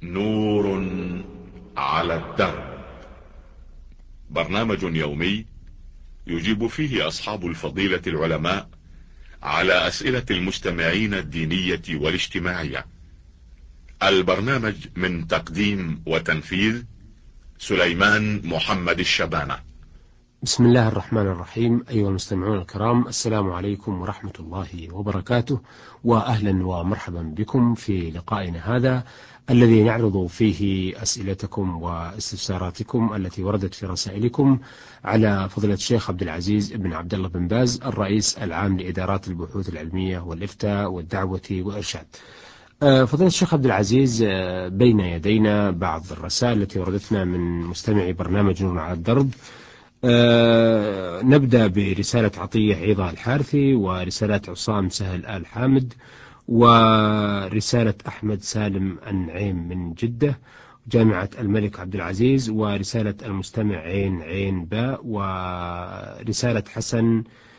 نور على الدرب، برنامج يومي يجيب فيه أصحاب الفضيلة العلماء على أسئلة المستمعين الدينية والاجتماعية. البرنامج من تقديم وتنفيذ سليمان محمد الشبانة. بسم الله الرحمن الرحيم. أيها المستمعون الكرام، السلام عليكم ورحمة الله وبركاته، وأهلا ومرحبا بكم في لقائنا هذا الذي نعرض فيه أسئلتكم واستفساراتكم التي وردت في رسائلكم على فضيلة الشيخ عبد العزيز بن عبد الله بن باز، الرئيس العام لإدارات البحوث العلمية والإفتاء والدعوة والإرشاد. فضيلة الشيخ عبد العزيز، بين يدينا بعض الرسائل التي وردتنا من مستمعي برنامج نور على الدرب. نبدأ برسالة عطية عيضة الحارثي، ورسالة عصام سهل آل حامد، ورسالة أحمد سالم النعيم من جدة جامعة الملك عبد العزيز، ورسالة المستمع عين باء، ورسالة حسن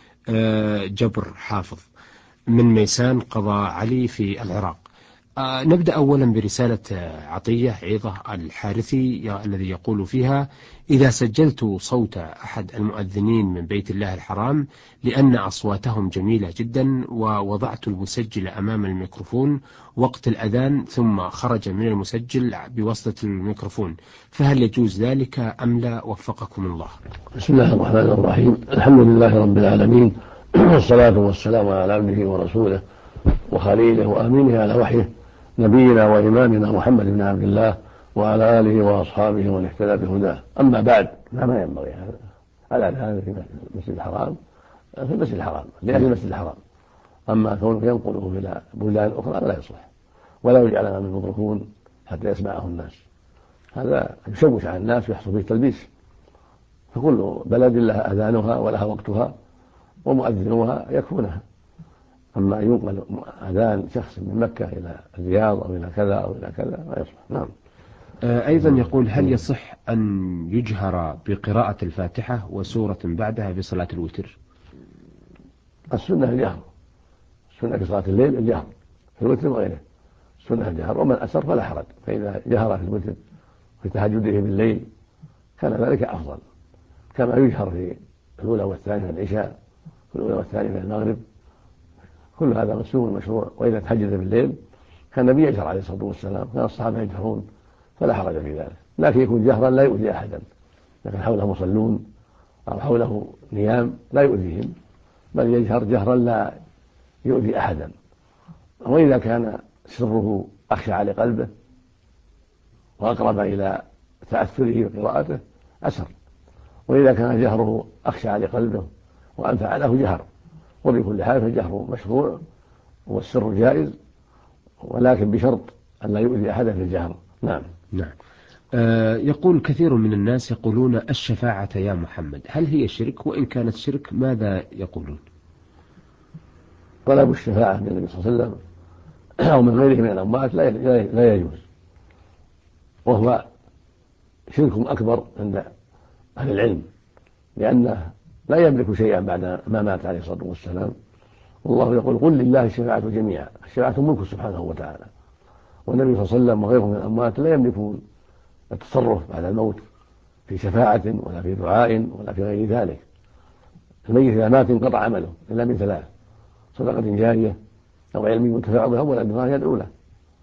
جبر حافظ من ميسان قضاء علي في العراق. نبدأ أولا برسالة عطية عيضة الحارثي الذي يقول فيها: إذا سجلت صوت أحد المؤذنين من بيت الله الحرام لأن أصواتهم جميلة جدا، ووضعت المسجل أمام الميكروفون وقت الأذان ثم خرج من المسجل بواسطة الميكروفون، فهل يجوز ذلك أم لا؟ وفقكم الله. بسم الله الرحمن الرحيم. الحمد لله رب العالمين، والصلاة والسلام على عبده ورسوله وخليله وأمينه على وحيه، نبينا وإمامنا محمد بن عبد الله وعلى آله وأصحابه ومن اهتدى بهداه. أما بعد، ما ينبغي الأذان في المسجد الحرام في المسجد الحرام لأهل المسجد الحرام، أما كونه ينقله إلى بلدان أخرى لا يصلح، ولا يجعل أمام الميكروفون حتى يسمعه الناس، هذا يشوش على الناس ويحصل فيه تلبيس. فكل بلد لها أذانها ولها وقتها ومؤذنوها يكفونها، أما ينقل أذان شخص من مكة إلى الرياض أو إلى كذا أو إلى كذا لا يصلح. نعم. أيضا يقول: هل يصح أن يجهر بقراءة الفاتحة وسورة بعدها في صلاة الوتر؟ السنة الجهر، السنة في صلاة الليل الجهر في الوتر وغيره، السنة الجهر، ومن أسر فلا حرج، فإذا جهر في الوتر في تهجده بالليل كان ذلك أفضل، كما يجهر في الأولى والثانية من العشاء، في الأولى والثانية من المغرب، كل هذا مسنون مشروع. وإذا تهجد بالليل كان النبي يجهر عليه الصلاة والسلام، كان الصحابة يجهرون فلا حرج في ذلك، لكن يكون جهرا لا يؤذي أحدا، لكن حوله مصلون أو حوله نيام لا يؤذيهم، بل يجهر جهرا لا يؤذي أحدا. وإذا كان سره أخشع لقلبه وأقرب إلى تأثره بقراءته أسر، وإذا كان جهره أخشع لقلبه وأنفع له جهر. وبكل حال فالجهر مشروع والسر جائز، ولكن بشرط أن لا يؤذي أحدا في الجهر. نعم. يقول: كثير من الناس يقولون الشفاعة يا محمد، هل هي شرك؟ وإن كانت شرك ماذا يقولون؟ طلب الشفاعة من النبي صلى الله عليه وسلم أو من غيره من الأموات لا يجوز، وهو شرك أكبر عند أهل العلم، لأنه لا يملك شيئا بعد ما مات عليه الصلاة والسلام. والله يقول: قل لله الشفاعة جميعا، الشفاعة ملكه سبحانه وتعالى، والنبي صلى الله عليه وسلم وغيره من الأموات لا يملكون التصرف بعد الموت في شفاعة ولا في دعاء ولا في غير ذلك. الميت إذا مات انقطع عمله إلا من ثلاث: صدقة جارية أو علم ينتفع به ولا الله يدعو له.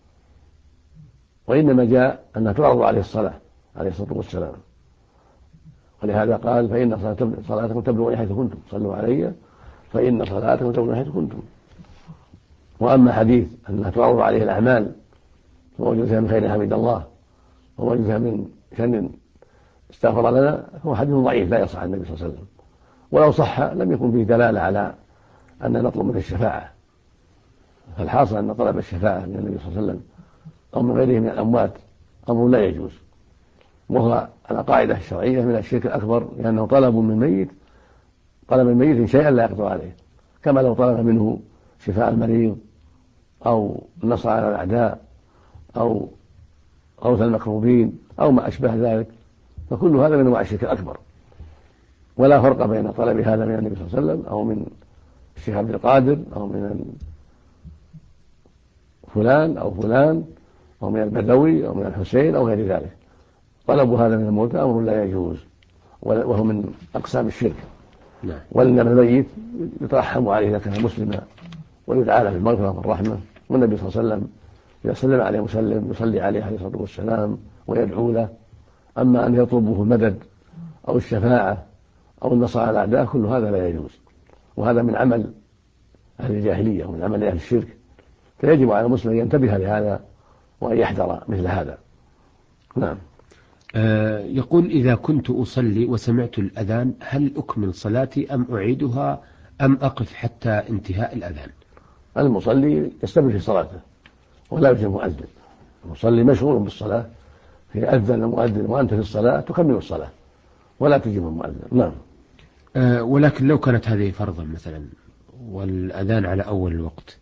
وإنما جاء أنها تعرض عليه الصلاة عليه الصلاة والسلام، ولهذا قال: فإن صلاتكم تبلغ حيث كنتم، صلوا علي فإن صلاتكم تبلغ حيث كنتم. وأما حديث أنها تعرض عليه الأعمال ووجد فيها من خير حمد الله ووجد فيها من شر استغفر لنا، هو حديث ضعيف لا يصح عن النبي صلى الله عليه وسلم، ولو صح لم يكن فيه دلالة على أن نطلب منه الشفاعة. فالحاصل أن طلب الشفاعة من النبي صلى الله عليه وسلم أو من غيره من الأموات أمر لا يجوز، وهو على قاعدة الشرعية من الشرك الأكبر، لأنه طلب من ميت شيئا لا يقدر عليه، كما لو طلب منه شفاء المريض أو النصر على الأعداء أو غوث المكروبين أو ما أشبه ذلك، فكل هذا من أنواع الشرك الأكبر. ولا فرق بين طلب هذا من النبي صلى الله عليه وسلم أو من الشيخ عبد القادر أو من فلان أو فلان أو من البدوي أو من الحسين أو غير ذلك. طلب هذا من الموتى أمر لا يجوز، وهو من أقسام الشرك. وإنما الميت يترحم عليه إذا كان مسلما ويدعى له بالمغفرة والرحمة، والنبي صلى الله عليه وسلم إذا سلم عليه مسلم يصلي عليه عليه الصلاة والسلام ويدعو له. أما أن يطلبه المدد أو الشفاعة أو النصر على الأعداء كل هذا لا يجوز، وهذا من عمل أهل الجاهلية ومن عمل أهل الشرك، فيجب على المسلم أن ينتبه لهذا وأن يحذر مثل هذا. نعم. يقول: إذا كنت أصلي وسمعت الأذان هل أكمل صلاتي أم أعيدها أم أقف حتى انتهاء الأذان؟ المصلي يستمر في صلاته ولا يجب المؤذن. المصلي مشغول بالصلاة، فأذن المؤذن وأنت في الصلاة تكمل الصلاة ولا تجيب المؤذن. نعم. ولكن لو كانت هذه فرضا مثلا والأذان على أول الوقت،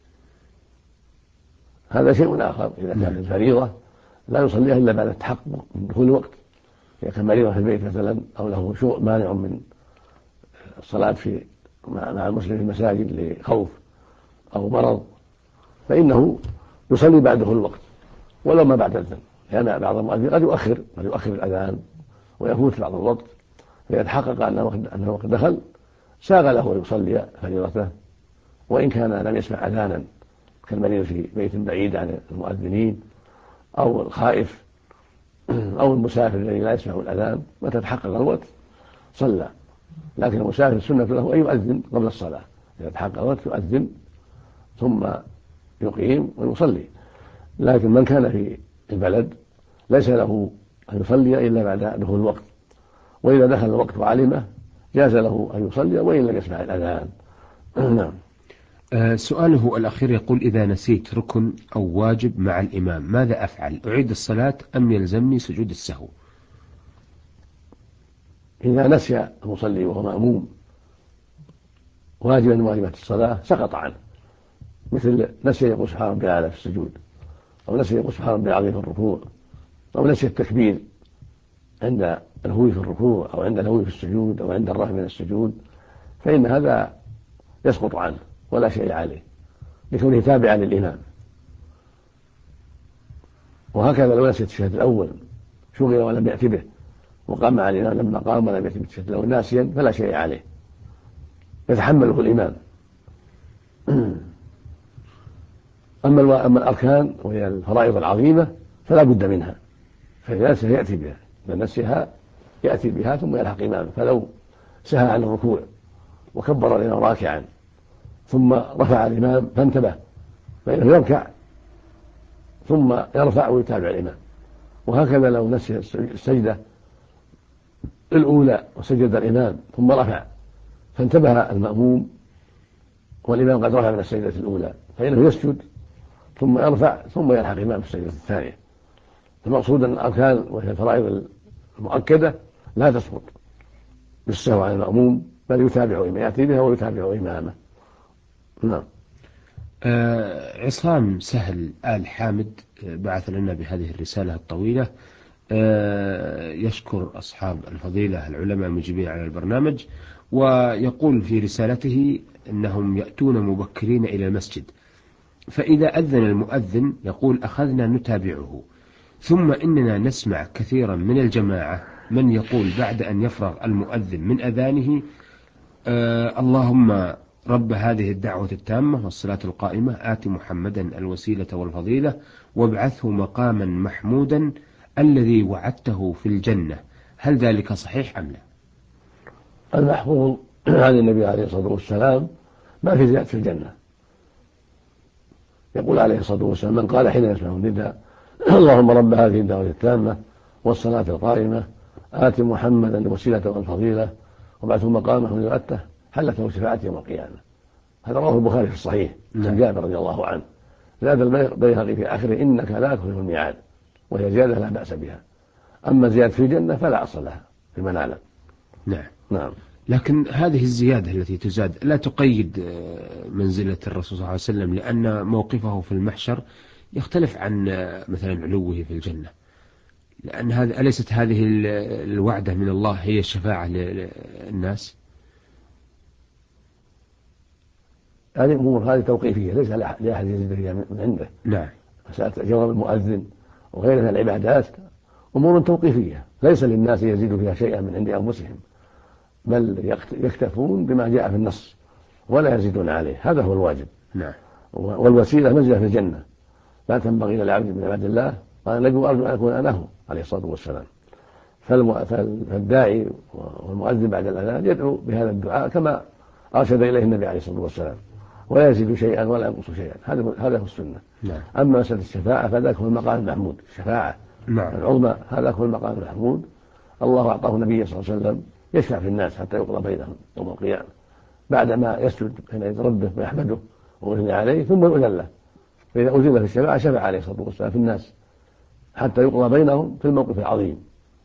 هذا شيء آخر. إذا كانت الفريضة لا يصليها إلا بعد التحقق من دخول الوقت. إذا كان مريضا في البيت مثلا أو له شيء مانع من الصلاة مع المسلم في المساجد لخوف أو مرض، فإنه يصلي بعد دخول الوقت ولو ما بعد الأذان، لأن بعض المؤذن قد يؤخر الأذان ويفوت بعض الوقت، فإذا تحقق أن الوقت دخل ساغ له أن يصلي فريضته وإن كان لم يسمع أذانا، كالمريض في بيت بعيد عن المؤذنين أو الخائف أو المسافر الذي لا يسمع الأذان. متى تحقق الوقت صلى، لكن المسافر السنة له أن يؤذن قبل الصلاة. إذا تحقق الوقت يؤذن ثم يقيم ويصلي. لكن من كان في البلد ليس له أن يصلي إلا بعد دخول الوقت، وإذا دخل الوقت وعلمه جاز له أن يصلي وإن لم يسمع الأذان. نعم. سؤاله الأخير يقول: إذا نسيت ركن أو واجب مع الإمام ماذا أفعل؟ أعيد الصلاة أم يلزمني سجود السهو؟ إذا نسي المصلي وهو مأموم واجبا من واجبات الصلاة سقط عنه، مثل نسي يقول سبحان ربي الأعلى في السجود، أو نسي يقول سبحان ربي العظيم في الركوع، أو نسي التكبير عند الهوي في الركوع أو عند الهوي في السجود أو عند الرفع من السجود، فإن هذا يسقط عنه ولا شيء عليه لكونه تابعا للإمام. وهكذا لو نسي التشهد الأول شغل ولم يأتي به وقام مع الإمام لما قام ولم يأتي بالتشهد الأول ناسيا فلا شيء عليه، يتحمله الإمام. أما الأركان وهي الفرائض العظيمة فلا بد منها، فإذا نسيها يأتي بها، إذا نسيها يأتي بها ثم يلحق إمامه. فلو سهى عن الركوع وكبر الإمام راكعا ثم رفع الإمام فانتبه فإنه يركع ثم يرفع ويتابع الإمام. وهكذا لو نسي السجدة الأولى وسجد الإمام ثم رفع فانتبه المأموم والإمام قد رفع من السجدة الأولى فإنه يسجد ثم يرفع ثم يلحق الإمام في السجدة الثانية. المقصود أن الأركان وهي الفرائض المؤكدة لا تسقط بالسهو عن المأموم بل يتابع يأتي بها ويتابع إمامه. نعم. عصام سهل آل حامد بعث لنا بهذه الرسالة الطويلة، يشكر أصحاب الفضيلة العلماء المجيبين على البرنامج، ويقول في رسالته أنهم يأتون مبكرين إلى المسجد، فإذا أذن المؤذن يقول أخذنا نتابعه، ثم إننا نسمع كثيرا من الجماعة من يقول بعد أن يفرغ المؤذن من أذانه اللهم رب هذه الدعوة التامة والصلاة القائمة آت محمدا الوسيلة والفضيلة وابعثه مقاما محمودا الذي وعدته في الجنة، هل ذلك صحيح أم لا؟ المحفوظ عن النبي عليه الصلاة والسلام ما في زيادة في الجنة. يقول عليه الصلاة والسلام: من قال حين يسمع النداء اللهم رب هذه الدعوة التامة والصلاة القائمة آت محمدا الوسيلة والفضيلة وابعثه مقامه الذي وعدته حلت له شفاعته يوم القيامة. هذا رواه البخاري في الصحيح عن جابر رضي الله عنه. زاد البيهقي في آخره: إنك لا تخلف الميعاد، وهي زيادة لا بأس بها. أما زيادة في الجنة فلا أصل لها فيما نعلم. نعم. لكن هذه الزيادة التي تزاد لا تقيد منزلة الرسول صلى الله عليه وسلم، لأن موقفه في المحشر يختلف عن مثلا علوه في الجنة، لأن أليست هذه الوعدة من الله هي الشفاعة للناس؟ هذه أمور توقيفية ليس لأحد يزيد فيها من عنده. نعم. مسألة جواب المؤذن وغيرها من العبادات أمور توقيفية ليس للناس يزيد فيها شيئا من عند أنفسهم، بل يكتفون بما جاء في النص ولا يزيدون عليه، هذا هو الواجب. نعم. والوسيلة منزلة في الجنة لا تنبغي للعبد من عباد الله، قال النبي أرجو أن أكون أنا هو عليه الصلاة والسلام. فالداعي والمؤذن بعد الأذان يدعو بهذا الدعاء كما أرشد إليه النبي عليه الصلاة والسلام، ولا يزيد شيئا ولا ينقص شيئا، هذا هو السنة. نعم. أما مسألة الشفاعة فذاك هو المقام المحمود، الشفاعة العظمى هذا هو المقام المحمود. الله أعطاه النبي صلى الله عليه وسلم يشفع في الناس حتى يقضى بينهم يوم القيامة بعدما يسجد حين ربه ويحمده ويثني عليه ثم يؤذن له، فإذا أذن في الشفاعة شفع عليه الصلاة والسلام في الناس حتى يقضى بينهم في الموقف العظيم.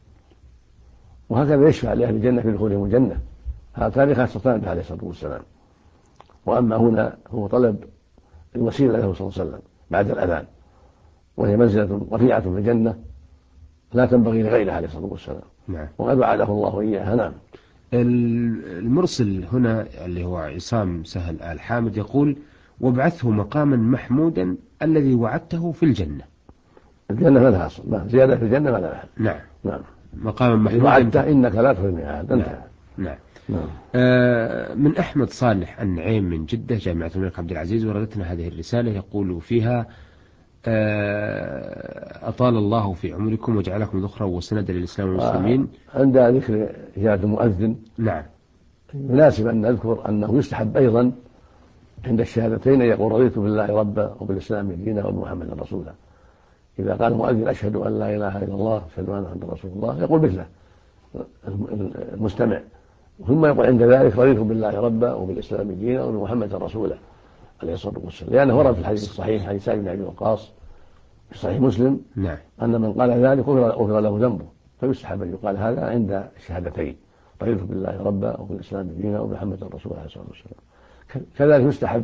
وهكذا يشفع لأهل الجنة في دخولهم الجنة، هاتان خاصتان به عليه الصلاة والسلام. وأما هنا هو طلب الوسيلة له صلى الله عليه وسلم بعد الأذان، وهي منزلة رفيعة في الجنة لا تنبغي لغيره عليه الصلاة والسلام. نعم. وقد وعده الله إياها. نعم. المرسل هنا اللي هو عصام سهل آل حامد يقول: وابعثه مقاما محمودا الذي وعدته في الجنة. الجنة ما لها أصل، زيادة في الجنة ما لها محل. نعم. نعم. مقاما محمودا وعدته إنك لا تخلف الميعاد. نعم. نعم. نعم. من أحمد صالح النعيم من جدة جامعة الملك عبد العزيز وردتنا هذه الرسالة، يقول فيها: أطال الله في عمركم وجعلكم ذخرا وسندا للإسلام والمسلمين. عند ذكر إجابة المؤذن نعم يناسب أن نذكر أنه يستحب أيضا عند الشهادتين يقول: رضيت بالله ربا وبالإسلام دينا وبمحمد رسولا. إذا قال المؤذن: أشهد أن لا إله إلا الله أشهد أن محمدا رسول الله، يقول مثله المستمع، ثم يقول عند ذلك: رضيت بالله ربا وبالإسلام دينا وبمحمد رسولا عليه الصلاة والسلام، لأنه ورد في الحديث الصحيح حديث سعد بن أبي وقاص في صحيح مسلم نعم. أن من قال ذلك غفر له ذنبه، فيستحب أن يقال هذا عند الشهادتين: رضيت بالله ربا وبالإسلام دينا وبمحمد رسولا عليه الصلاة والسلام. كذلك يستحب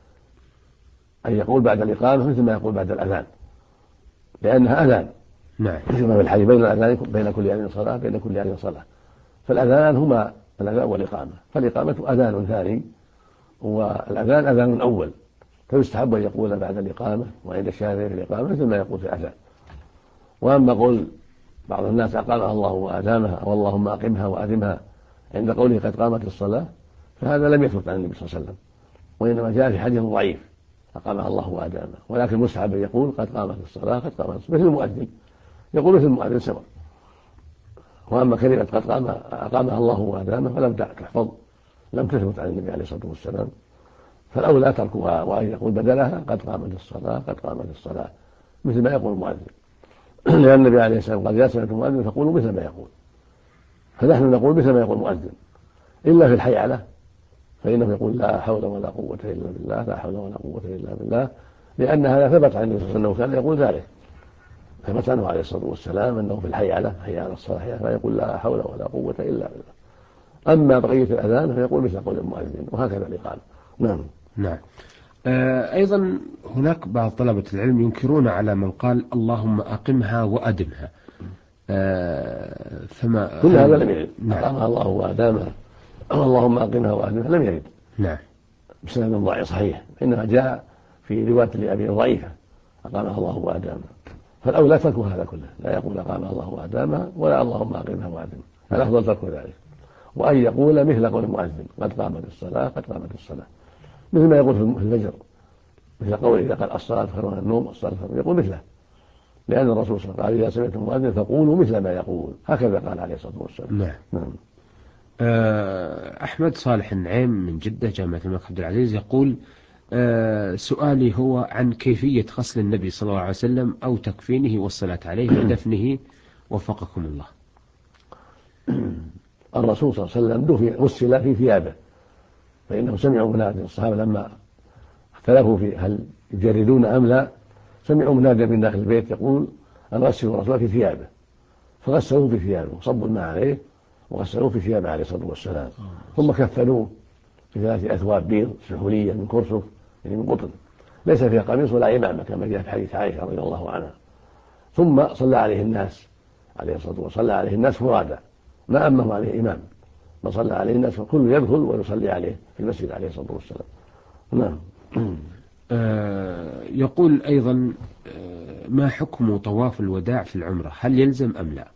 أن يقول بعد الإقامة مثل ما يقول بعد الأذان، لأنها أذان. نعم. مثل ما في الحديث: بين الأذان بين كل آن صلاة بين كل آن صلاة. فالأذان هما الأذان والإقامة، فالإقامة أذان ثاني والأذان أذان أول، فيستحب أن يقول بعد الإقامة وعند الشهادة في الإقامة مثل ما يقول في الأذان. وأما قول بعض الناس: أقامها الله وأدامها، أو اللهم أقمها وأدمها، عند قوله قد قامت الصلاة، فهذا لم يثبت عن النبي صلى الله عليه وسلم، وإنما جاء في حديث ضعيف: أقامها الله وأدامها. ولكن مستحب يقول: قد قامت الصلاة قد قامت الصلاة، مثل المؤذن يقول مثل المؤذن سواء. وأما كلمة قد أقامها الله وأدامها فلم تحفظ، لم تثبت عن النبي عليه الصلاة والسلام، فالأولى تركها وأن يقول بدلها: قد قامت الصلاة قد قامت الصلاة، مثل ما يقول المؤذن. لأن النبي عليه الصلاة والسلام قال: إذا سمعتم المؤذن فقولوا مثل ما يقول. فنحن نقول مثل ما يقول المؤذن، إلا في الحيعلة فإنه يقول: لا حول ولا قوة إلا بالله، لا حول ولا قوة إلا بالله، لأن هذا ثبت عن النبي صلى الله عليه وسلم كان يقول ذلك، ثبت عنه عليه الصلاة والسلام أنه في الحيعلة حي على الصلاة فيقول: لا حول ولا قوة إلا بالله. أما بقية الأذان فيقول مثل قول المؤذن، وهكذا الإقامة. نعم. نعم. أيضا هناك بعض طلبة العلم ينكرون على من قال: اللهم أقمها وأدمها، فما كل هذا لم يرد. نعم. أقامها الله وأدامها، اللهم أقمها وأدمها، لم يرد. نعم. بسند ضعيف صحيح، إنما جاء في رواية لأبي ضعيفة: أقامها الله وأدامها. فالأولى ترك هذا كله، لا يقول أقامها الله وأدامها ولا اللهم أقمها وأدمها، الأفضل ترك ذلك، وأن يقول مثل قول المؤذن: قد قامت الصلاة قد قامت الصلاة، مثل ما يقول في الفجر، مثل قول إذا قال الصلاة خير من النوم، الصلاة خير من، يقول مثله، لأن الرسول صلى الله عليه وسلم قال: إذا سمعتم المؤذن فقولوا مثل ما يقول، هكذا قال عليه الصلاة والسلام. نعم. نعم. أحمد صالح النعيم من جدة جامعة الملك عبد العزيز يقول: سؤالي هو عن كيفية غسل النبي صلى الله عليه وسلم أو تكفينه والصلاة عليه ودفنه، وفقكم الله. الرسول صلى الله عليه وسلم غسل في ثيابه، فإنه سمعوا منادي الصحابة لما اختلفوا في هل يجردون أم لا، سمعوا منادي من داخل البيت يقول: أن غسلوا الرسول في ثيابه، فغسلوه في ثيابه وصبوا الماء عليه وغسلوه في ثيابه عليه الصلاة والسلام، ثم كفنوه في 3 أثواب بيض سحولية من كرسف، يعني من قطن، ليس فيها قميص ولا إمامة كما جاء في حديث عائشة رضي الله عنها. ثم صلى عليه الناس عليه الصلاة والسلام، صلى عليه الناس فرادا، ما أمه عليه إمام، فصلى عليه الناس كل يدخل ويصلي عليه في المسجد عليه الصلاة والسلام. نعم. يقول أيضا ما حكم طواف الوداع في العمرة؟ هل يلزم أم لا؟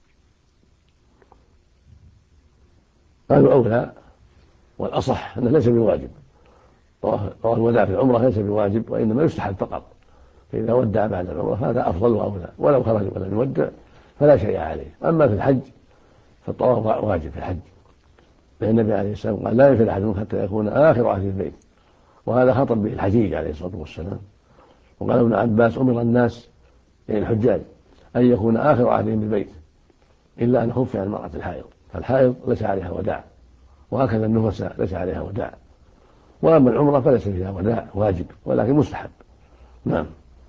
قالوا أولى والأصح أنه ليس بواجب. طواف الوداع في العمرة ليس بواجب، وإنما يستحب فقط. فإذا ودع بعد العمرة هذا أفضل وأولى، ولو خرج ولم يودع فلا شيء عليه. أما في الحج فالطواف واجب في الحج، لأن النبي عليه السلام قال لا يفعل أحدكم حتى يكون آخر عهد البيت، وهذا خطب به الحجيج عليه الصلاة والسلام. وقال ابن عباس أمر الناس يعني الحجاج أن يكون آخر عهدهم بالبيت إلا أن خفي عن المرأة الحائض، فالحائض ليس عليها وداع، وهكذا النفساء ليس عليها وداع. وأما العمرة فليس فيها وداع واجب ولكن مستحب. نعم.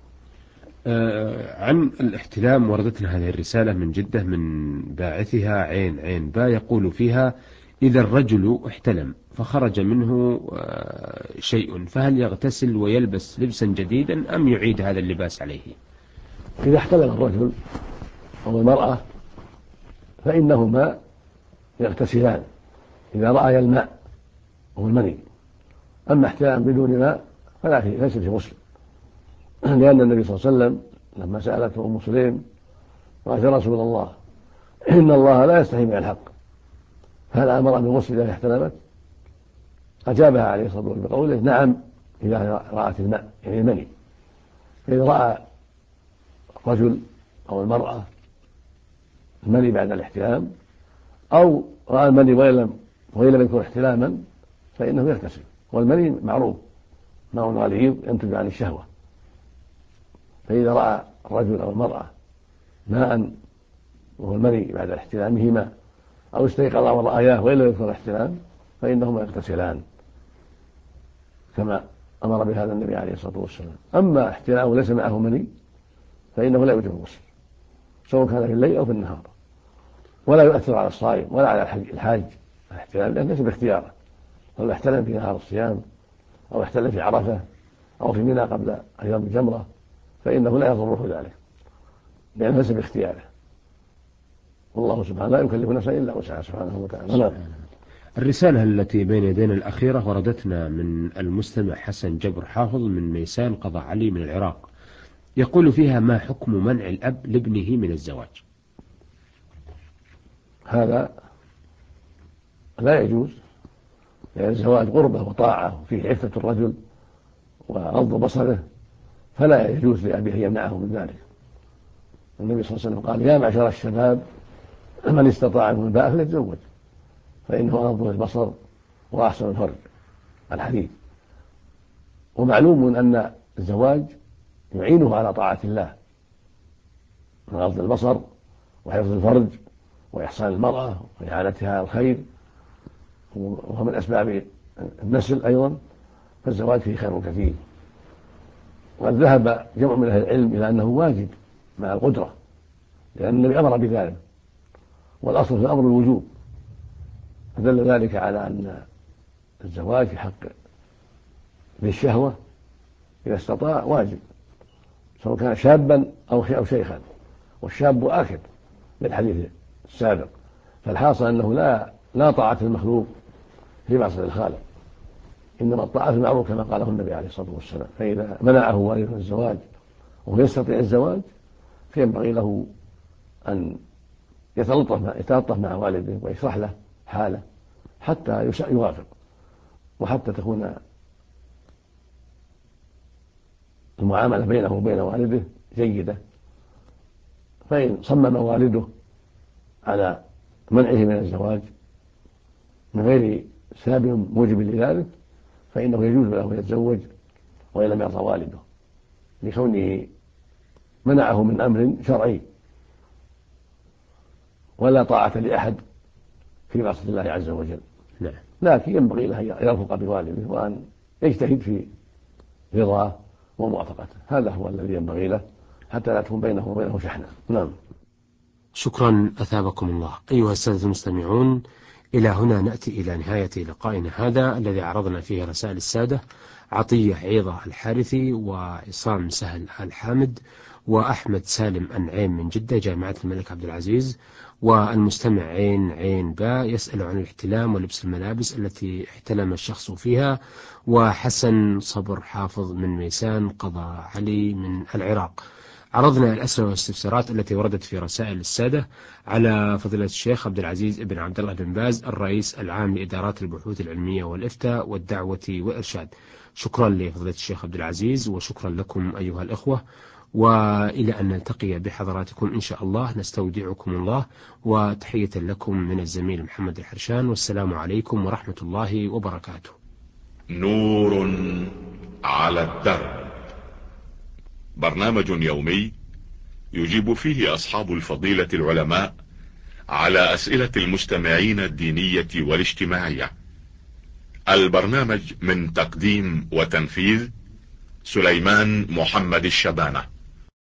عن الاحتلام وردتنا هذه الرسالة من جدة من باعثها عين با، يقول فيها: إذا الرجل احتلم فخرج منه شيء، فهل يغتسل ويلبس لبسا جديدا أم يعيد هذا اللباس عليه؟ إذا احتلم الرجل أو المرأة فإنهما يغتسلان إذا رأي الماء أو المني. أما احتلام بدون ماء ليس في غسل، لأن النبي صلى الله عليه وسلم لما سألته أم سليم قالت: يا رسول الله إن الله لا يستحي من الحق، فهل أمر بالغسل إذا احتلمت؟ أجابها عليه الصلاة والسلام بقوله: نعم إذا رأت الماء يعني المني. فإذا رأى الرجل أو المرأة المني بعد الاحتلام أو رأى المني وإن لم يكن احتلاما فإنه يغتسل. والمني معروف ماء غليظ ينتج عن الشهوة، فإذا رأى الرجل أو المرأة ماء وهو المني بعد احتلامهما أو استيقظ ورأياه وإن لم يكن الاحتلام فإنهما يغتسلان كما أمر بهذا النبي عليه الصلاة والسلام. أما احتلامه ليس معه مني فإنه لا يوجب الغسل سواء كان في الليل أو في النهار، ولا يؤثر على الصائم ولا على الحاج الاحتلام، لأنه ليس باختياره. لو احتلم في نهار الصيام أو احتلم في عرفة أو في منى قبل أيام الجمرة فإنه لا يضره ذلك، لأنه ليس باختياره، والله سبحانه لا يكلف نفسا إلا وسعها سبحانه وتعالى. الرسالة التي بين يدينا الأخيرة وردتنا من المستمع حسن جبر حافظ من ميسان قضاء علي من العراق، يقول فيها: ما حكم منع الأب لابنه من الزواج؟ هذا لا يجوز، لأن الزواج قربة وطاعة وفيه عفة الرجل وغض بصره، فلا يجوز لأبيه أن يمنعه من ذلك. النبي صلى الله عليه وسلم قال: يا معشر الشباب من استطاع منكم الباءة فليتزوج فإنه أغض البصر وأحسن الفرج، الحديث. ومعلوم أن الزواج يعينه على طاعة الله من غض البصر وحفظ الفرج وإحسان المرأة وإعانتها على الخير، وهو من أسباب النسل أيضا، فالزواج فيه خير كثير. وقد ذهب جمع من أهل العلم إلى أنه واجب مع القدرة، لأن النبي أمر بذلك، والأصل في الأمر الوجوب، فدل ذلك على أن الزواج في حق ذي الشهوة إذا استطاع واجب، سواء كان شابا أو شيخا، والشاب آكد للحديث السابق. فالحاصل أنه لا طاعة المخلوق في معصية الخالق، إنما الطاعة في المعروف كما قاله النبي عليه الصلاة والسلام. فإذا منعه والده الزواج وهو يستطيع الزواج فينبغي له أن يتلطف مع والده ويشرح له حاله حتى يوافق، وحتى تكون المعاملة بينه وبين والده جيدة. فإن صمم والده على منعه من الزواج من غير سبب موجب لذلك فإنه يجوز له أن يتزوج وإن لم يرضى والده، لكونه منعه من أمر شرعي، ولا طاعة لأحد في معصية الله عز وجل. لكن ينبغي له أن يرفق بوالده وأن يجتهد في رضاه وموافقته، هذا هو الذي ينبغي له حتى لا تكون بينه وبينه شحنة. نعم. شكرا أثابكم الله. أيها السادة المستمعون، إلى هنا نأتي إلى نهاية لقائنا هذا الذي عرضنا فيه رسائل السادة عطية عيضة الحارثي وعصام سهل الحامد وأحمد سالم أنعيم من جدة جامعة الملك عبد العزيز، والمستمع عين با يسأل عن الاحتلام ولبس الملابس التي احتلم الشخص فيها، وحسن صبر حافظ من ميسان قضاء علي من العراق. عرضنا الأسئلة والاستفسارات التي وردت في رسائل السادة على فضيلة الشيخ عبد العزيز بن عبد الله بن باز الرئيس العام لإدارات البحوث العلمية والإفتاء والدعوة والإرشاد. شكرا لفضيلة الشيخ عبد العزيز، وشكرا لكم أيها الإخوة، وإلى أن نلتقي بحضراتكم إن شاء الله. نستودعكم الله، وتحية لكم من الزميل محمد الحرشان، والسلام عليكم ورحمة الله وبركاته. نور على الدرب، برنامج يومي يجيب فيه أصحاب الفضيلة العلماء على أسئلة المستمعين الدينية والاجتماعية. البرنامج من تقديم وتنفيذ سليمان محمد الشبانة.